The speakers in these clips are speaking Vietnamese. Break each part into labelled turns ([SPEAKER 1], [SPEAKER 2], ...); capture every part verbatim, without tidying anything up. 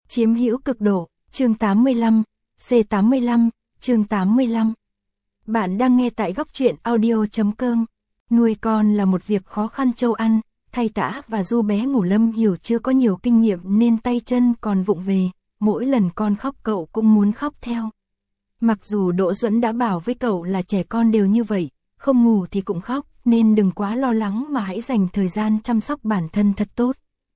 [SPEAKER 1] Chiếm hữu cực độ, chương tám mươi lăm, C tám mươi lăm, chương tám mươi lăm. Bạn đang nghe tại góc truyện audio chấm com. Nuôi con là một việc khó khăn châu ăn, thay tã và du bé ngủ Lâm Hiểu chưa có nhiều kinh nghiệm nên tay chân còn vụng về, mỗi lần con khóc cậu cũng muốn khóc theo. Mặc dù Đỗ Duẫn đã bảo với cậu là trẻ con đều như vậy, không ngủ thì cũng khóc, nên đừng quá lo lắng mà hãy dành thời gian chăm sóc bản thân thật tốt.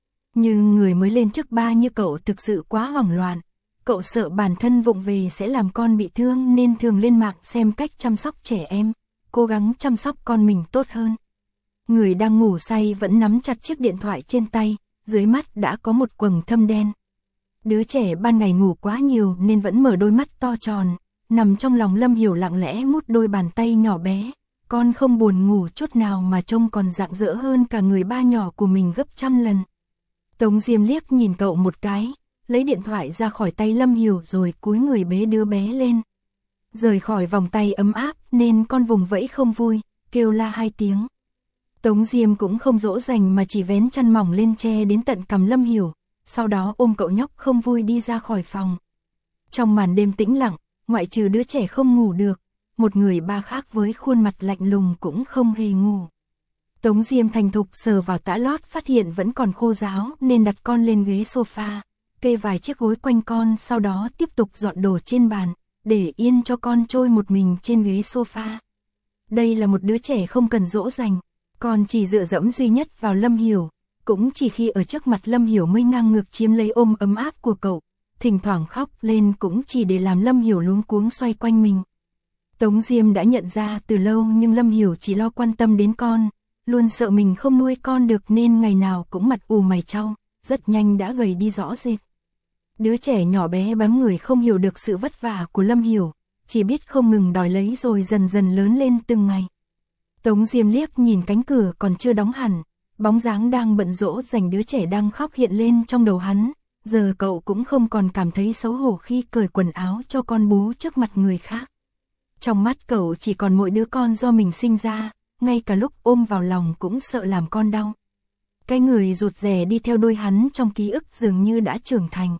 [SPEAKER 1] Nhưng người mới lên chức ba như cậu thực sự quá hoảng loạn. Cậu sợ bản thân vụng về sẽ làm con bị thương nên thường lên mạng xem cách chăm sóc trẻ em, cố gắng chăm sóc con mình tốt hơn. Người đang ngủ say vẫn nắm chặt chiếc điện thoại trên tay, dưới mắt đã có một quầng thâm đen. Đứa trẻ ban ngày ngủ quá nhiều nên vẫn mở đôi mắt to tròn, nằm trong lòng Lâm Hiểu lặng lẽ mút đôi bàn tay nhỏ bé. Con không buồn ngủ chút nào mà trông còn rạng rỡ hơn cả người ba nhỏ của mình gấp trăm lần. Tống Diêm liếc nhìn cậu một cái, lấy điện thoại ra khỏi tay Lâm Hiểu rồi cúi người bế đứa bé lên. Rời khỏi vòng tay ấm áp nên con vùng vẫy không vui, kêu la hai tiếng. Tống Diêm cũng không dỗ dành mà chỉ vén chăn mỏng lên che đến tận cằm Lâm Hiểu, sau đó ôm cậu nhóc không vui đi ra khỏi phòng. Trong màn đêm tĩnh lặng, ngoại trừ đứa trẻ không ngủ được, một người ba khác với khuôn mặt lạnh lùng cũng không hề ngủ. Tống Diêm thành thục sờ vào tã lót phát hiện vẫn còn khô ráo nên đặt con lên ghế sofa, kê vài chiếc gối quanh con, sau đó tiếp tục dọn đồ trên bàn, để yên cho con trôi một mình trên ghế sofa. Đây là một đứa trẻ không cần dỗ dành, con chỉ dựa dẫm duy nhất vào Lâm Hiểu, cũng chỉ khi ở trước mặt Lâm Hiểu mới ngang ngược chiếm lấy ôm ấm áp của cậu, thỉnh thoảng khóc lên cũng chỉ để làm Lâm Hiểu luống cuống xoay quanh mình. Tống Diêm đã nhận ra từ lâu nhưng Lâm Hiểu chỉ lo quan tâm đến con, luôn sợ mình không nuôi con được nên ngày nào cũng mặt ù mày chau, rất nhanh đã gầy đi rõ rệt. Đứa trẻ nhỏ bé bám người không hiểu được sự vất vả của Lâm Hiểu, chỉ biết không ngừng đòi lấy rồi dần dần lớn lên từng ngày. Tống Diêm liếc nhìn cánh cửa còn chưa đóng hẳn, bóng dáng đang bận rỗ dành đứa trẻ đang khóc hiện lên trong đầu hắn, giờ cậu cũng không còn cảm thấy xấu hổ khi cởi quần áo cho con bú trước mặt người khác. Trong mắt cậu chỉ còn mỗi đứa con do mình sinh ra, ngay cả lúc ôm vào lòng cũng sợ làm con đau. Cái người rụt rè đi theo đuôi hắn trong ký ức dường như đã trưởng thành.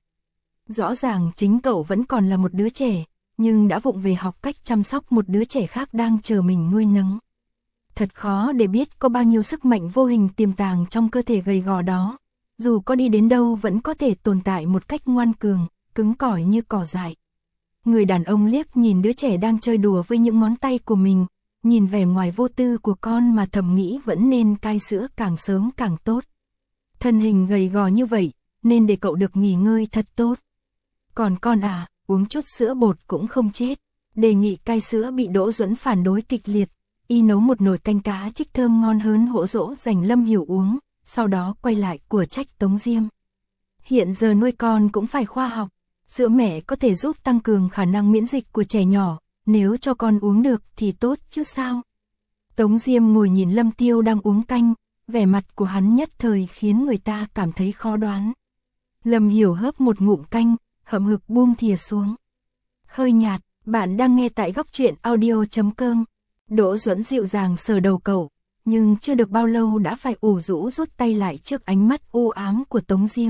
[SPEAKER 1] Rõ ràng chính cậu vẫn còn là một đứa trẻ, nhưng đã vụng về học cách chăm sóc một đứa trẻ khác đang chờ mình nuôi nấng. Thật khó để biết có bao nhiêu sức mạnh vô hình tiềm tàng trong cơ thể gầy gò đó. Dù có đi đến đâu vẫn có thể tồn tại một cách ngoan cường, cứng cỏi như cỏ dại. Người đàn ông liếc nhìn đứa trẻ đang chơi đùa với những ngón tay của mình, nhìn vẻ ngoài vô tư của con mà thầm nghĩ vẫn nên cai sữa càng sớm càng tốt. Thân hình gầy gò như vậy, nên để cậu được nghỉ ngơi thật tốt. Còn con à, uống chút sữa bột cũng không chết. Đề nghị cai sữa bị Đỗ Duẫn phản đối kịch liệt. Y nấu một nồi canh cá trích thơm ngon hớn hỗ dỗ dành Lâm Hiểu uống, sau đó quay lại của trách Tống Diêm. Hiện giờ nuôi con cũng phải khoa học. Sữa mẹ có thể giúp tăng cường khả năng miễn dịch của trẻ nhỏ, nếu cho con uống được thì tốt chứ sao. Tống Diêm ngồi nhìn Lâm Tiêu đang uống canh, vẻ mặt của hắn nhất thời khiến người ta cảm thấy khó đoán. Lâm Hiểu hớp một ngụm canh, hậm hực buông thìa xuống. Hơi nhạt, bạn đang nghe tại góc truyện audio chấm com. Đỗ Duẫn dịu dàng sờ đầu cậu, nhưng chưa được bao lâu đã phải ủ rũ rút tay lại trước ánh mắt u ám của Tống Diêm.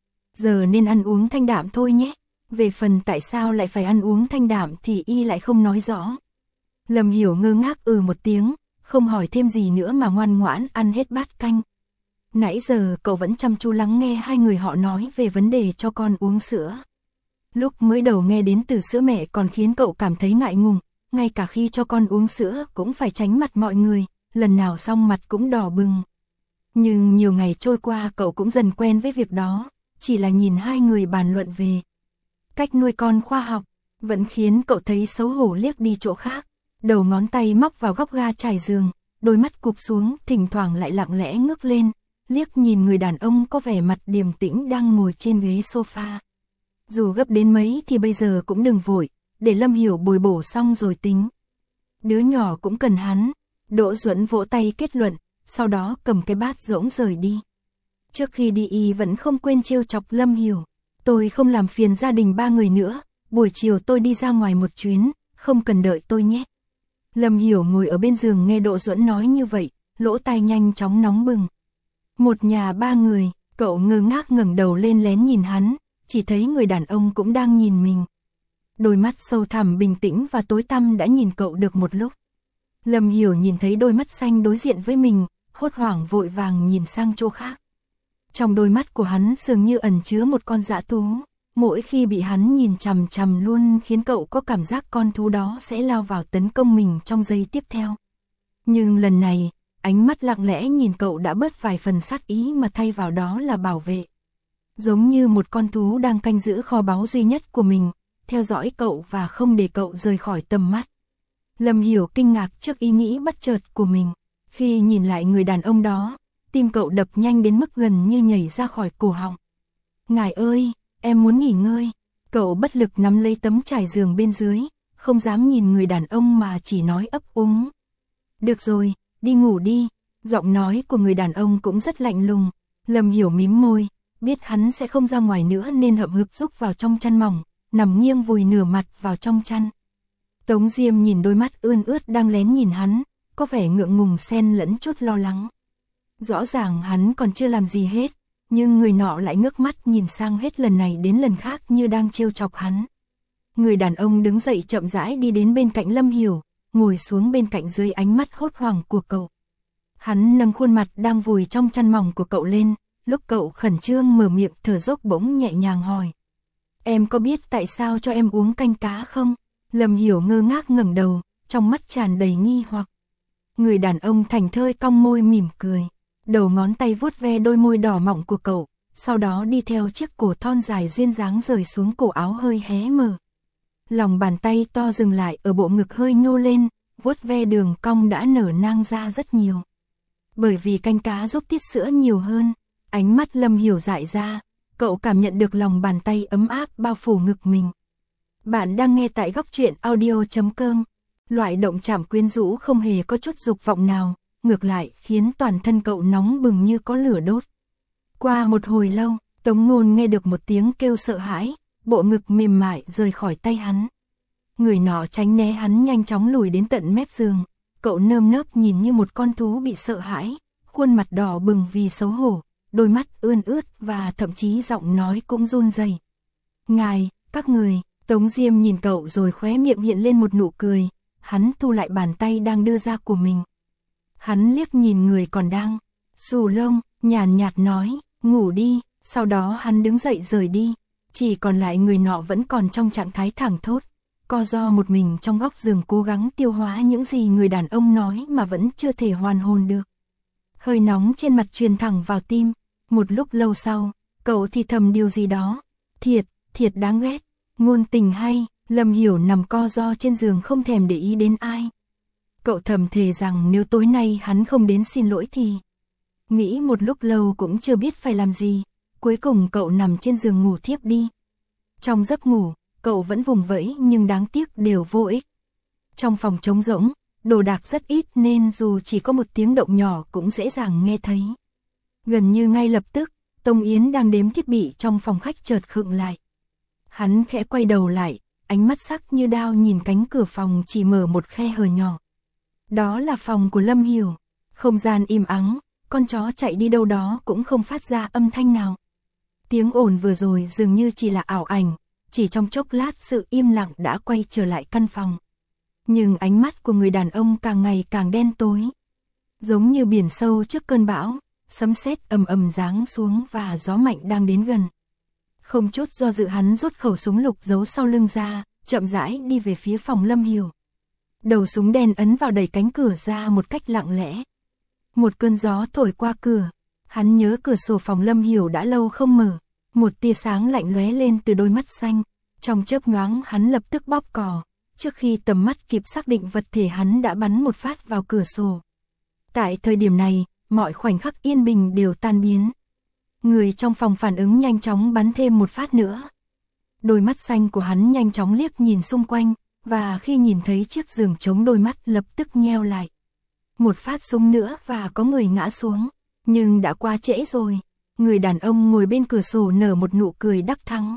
[SPEAKER 1] Giờ nên ăn uống thanh đạm thôi nhé. Về phần tại sao lại phải ăn uống thanh đạm thì y lại không nói rõ. Lâm Hiểu ngơ ngác ừ một tiếng, không hỏi thêm gì nữa mà ngoan ngoãn ăn hết bát canh. Nãy giờ cậu vẫn chăm chú lắng nghe hai người họ nói về vấn đề cho con uống sữa. Lúc mới đầu nghe đến từ sữa mẹ còn khiến cậu cảm thấy ngại ngùng, ngay cả khi cho con uống sữa cũng phải tránh mặt mọi người, lần nào xong mặt cũng đỏ bừng. Nhưng nhiều ngày trôi qua cậu cũng dần quen với việc đó, chỉ là nhìn hai người bàn luận về cách nuôi con khoa học, vẫn khiến cậu thấy xấu hổ liếc đi chỗ khác, đầu ngón tay móc vào góc ga trải giường, đôi mắt cụp xuống, thỉnh thoảng lại lặng lẽ ngước lên, liếc nhìn người đàn ông có vẻ mặt điềm tĩnh đang ngồi trên ghế sofa. Dù gấp đến mấy thì bây giờ cũng đừng vội, để Lâm Hiểu bồi bổ xong rồi tính. Đứa nhỏ cũng cần hắn. Đỗ Duẫn vỗ tay kết luận, sau đó cầm cái bát rỗng rời đi. Trước khi đi y vẫn không quên trêu chọc Lâm Hiểu. Tôi không làm phiền gia đình ba người nữa, buổi chiều tôi đi ra ngoài một chuyến, không cần đợi tôi nhé. Lâm Hiểu ngồi ở bên giường nghe Đỗ Duẫn nói như vậy, lỗ tai nhanh chóng nóng bừng. Một nhà ba người, cậu ngơ ngác ngẩng đầu lên lén nhìn hắn, chỉ thấy người đàn ông cũng đang nhìn mình. Đôi mắt sâu thẳm bình tĩnh và tối tăm đã nhìn cậu được một lúc. Lâm Hiểu nhìn thấy đôi mắt xanh đối diện với mình, hốt hoảng vội vàng nhìn sang chỗ khác. Trong đôi mắt của hắn dường như ẩn chứa một con dã thú, mỗi khi bị hắn nhìn chằm chằm luôn khiến cậu có cảm giác con thú đó sẽ lao vào tấn công mình trong giây tiếp theo. Nhưng lần này, ánh mắt lặng lẽ nhìn cậu đã bớt vài phần sát ý mà thay vào đó là bảo vệ. Giống như một con thú đang canh giữ kho báu duy nhất của mình, theo dõi cậu và không để cậu rời khỏi tầm mắt. Lâm Hiểu kinh ngạc trước ý nghĩ bất chợt của mình. Khi nhìn lại người đàn ông đó, tim cậu đập nhanh đến mức gần như nhảy ra khỏi cổ họng. Ngài ơi, em muốn nghỉ ngơi. Cậu bất lực nắm lấy tấm trải giường bên dưới, không dám nhìn người đàn ông mà chỉ nói ấp úng. Được rồi, đi ngủ đi. Giọng nói của người đàn ông cũng rất lạnh lùng. Lâm Hiểu mím môi, biết hắn sẽ không ra ngoài nữa nên hậm hực rúc vào trong chăn mỏng, nằm nghiêng vùi nửa mặt vào trong chăn. Tống Diêm nhìn đôi mắt ươn ướt đang lén nhìn hắn, có vẻ ngượng ngùng xen lẫn chút lo lắng. Rõ ràng hắn còn chưa làm gì hết, nhưng người nọ lại ngước mắt nhìn sang hết lần này đến lần khác như đang trêu chọc hắn. Người đàn ông đứng dậy chậm rãi đi đến bên cạnh Lâm Hiểu, ngồi xuống bên cạnh dưới ánh mắt hốt hoảng của cậu. Hắn nâng khuôn mặt đang vùi trong chăn mỏng của cậu lên, lúc cậu khẩn trương mở miệng thở dốc bỗng nhẹ nhàng hỏi. Em có biết tại sao cho em uống canh cá không? Lâm Hiểu ngơ ngác ngẩng đầu, trong mắt tràn đầy nghi hoặc. Người đàn ông thảnh thơi cong môi mỉm cười, đầu ngón tay vuốt ve đôi môi đỏ mọng của cậu, sau đó đi theo chiếc cổ thon dài duyên dáng rời xuống cổ áo hơi hé mở. Lòng bàn tay to dừng lại ở bộ ngực hơi nhô lên, vuốt ve đường cong đã nở nang ra rất nhiều. Bởi vì canh cá giúp tiết sữa nhiều hơn, ánh mắt Lâm Hiểu dại ra, cậu cảm nhận được lòng bàn tay ấm áp bao phủ ngực mình. Bạn đang nghe tại góc truyện audio chấm com. Loại động chạm quyến rũ không hề có chút dục vọng nào, ngược lại khiến toàn thân cậu nóng bừng như có lửa đốt. Qua một hồi lâu, Tống Ngôn nghe được một tiếng kêu sợ hãi, bộ ngực mềm mại rời khỏi tay hắn. Người nọ tránh né hắn nhanh chóng lùi đến tận mép giường, cậu nơm nớp nhìn như một con thú bị sợ hãi, khuôn mặt đỏ bừng vì xấu hổ, đôi mắt ươn ướt và thậm chí giọng nói cũng run rẩy. Ngài, các người, Tống Diêm nhìn cậu rồi khóe miệng hiện lên một nụ cười, hắn thu lại bàn tay đang đưa ra của mình. Hắn liếc nhìn người còn đang xù lông, nhàn nhạt nói, ngủ đi, sau đó hắn đứng dậy rời đi, chỉ còn lại người nọ vẫn còn trong trạng thái thảng thốt, co ro một mình trong góc giường cố gắng tiêu hóa những gì người đàn ông nói mà vẫn chưa thể hoàn hồn được. Hơi nóng trên mặt truyền thẳng vào tim, một lúc lâu sau, cậu thì thầm điều gì đó, thiệt, thiệt đáng ghét, ngôn tình hay. Lâm Hiểu nằm co ro trên giường không thèm để ý đến ai. Cậu thầm thề rằng nếu tối nay hắn không đến xin lỗi thì... Nghĩ một lúc lâu cũng chưa biết phải làm gì, cuối cùng cậu nằm trên giường ngủ thiếp đi. Trong giấc ngủ, cậu vẫn vùng vẫy nhưng đáng tiếc đều vô ích. Trong phòng trống rỗng, đồ đạc rất ít nên dù chỉ có một tiếng động nhỏ cũng dễ dàng nghe thấy. Gần như ngay lập tức, Tông Yến đang đếm thiết bị trong phòng khách chợt khựng lại. Hắn khẽ quay đầu lại, ánh mắt sắc như đao nhìn cánh cửa phòng chỉ mở một khe hở nhỏ. Đó là phòng của Lâm Hiểu. Không gian im ắng, con chó chạy đi đâu đó cũng không phát ra âm thanh nào. Tiếng ồn vừa rồi dường như chỉ là ảo ảnh, chỉ trong chốc lát sự im lặng đã quay trở lại căn phòng. Nhưng ánh mắt của người đàn ông càng ngày càng đen tối. Giống như biển sâu trước cơn bão, sấm sét ầm ầm giáng xuống và gió mạnh đang đến gần. Không chút do dự hắn rút khẩu súng lục giấu sau lưng ra, chậm rãi đi về phía phòng Lâm Hiểu. Đầu súng đen ấn vào đẩy cánh cửa ra một cách lặng lẽ. Một cơn gió thổi qua cửa, hắn nhớ cửa sổ phòng Lâm Hiểu đã lâu không mở, một tia sáng lạnh lóe lên từ đôi mắt xanh, trong chớp nhoáng hắn lập tức bóp cò, trước khi tầm mắt kịp xác định vật thể hắn đã bắn một phát vào cửa sổ. Tại thời điểm này, mọi khoảnh khắc yên bình đều tan biến. Người trong phòng phản ứng nhanh chóng bắn thêm một phát nữa. Đôi mắt xanh của hắn nhanh chóng liếc nhìn xung quanh, và khi nhìn thấy chiếc giường trống đôi mắt lập tức nheo lại. Một phát súng nữa và có người ngã xuống, nhưng đã quá trễ rồi. Người đàn ông ngồi bên cửa sổ nở một nụ cười đắc thắng.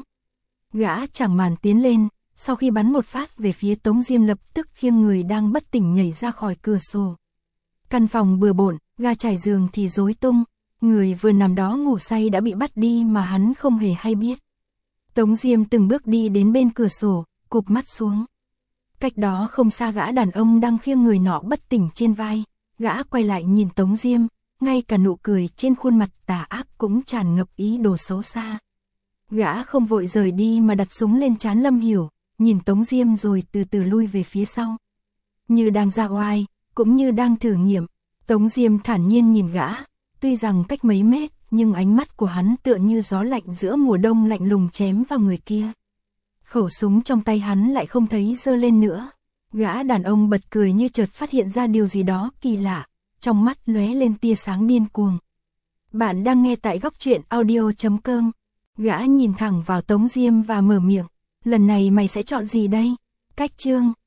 [SPEAKER 1] Gã chẳng màn tiến lên, sau khi bắn một phát về phía Tống Diêm lập tức khiêng người đang bất tỉnh nhảy ra khỏi cửa sổ. Căn phòng bừa bộn, ga trải giường thì rối tung. Người vừa nằm đó ngủ say đã bị bắt đi mà hắn không hề hay biết. Tống Diêm từng bước đi đến bên cửa sổ, cụp mắt xuống. Cách đó không xa gã đàn ông đang khiêng người nọ bất tỉnh trên vai, gã quay lại nhìn Tống Diêm, ngay cả nụ cười trên khuôn mặt tà ác cũng tràn ngập ý đồ xấu xa. Gã không vội rời đi mà đặt súng lên trán Lâm Hiểu, nhìn Tống Diêm rồi từ từ lui về phía sau. Như đang ra oai, cũng như đang thử nghiệm, Tống Diêm thản nhiên nhìn gã, tuy rằng cách mấy mét, nhưng ánh mắt của hắn tựa như gió lạnh giữa mùa đông lạnh lùng chém vào người kia. Khẩu súng trong tay hắn lại không thấy giơ lên nữa. Gã đàn ông bật cười như chợt phát hiện ra điều gì đó kỳ lạ, trong mắt lóe lên tia sáng điên cuồng. Bạn đang nghe tại góc truyện audio chấm com. Gã nhìn thẳng vào Tống Diêm và mở miệng, lần này mày sẽ chọn gì đây? Cách chương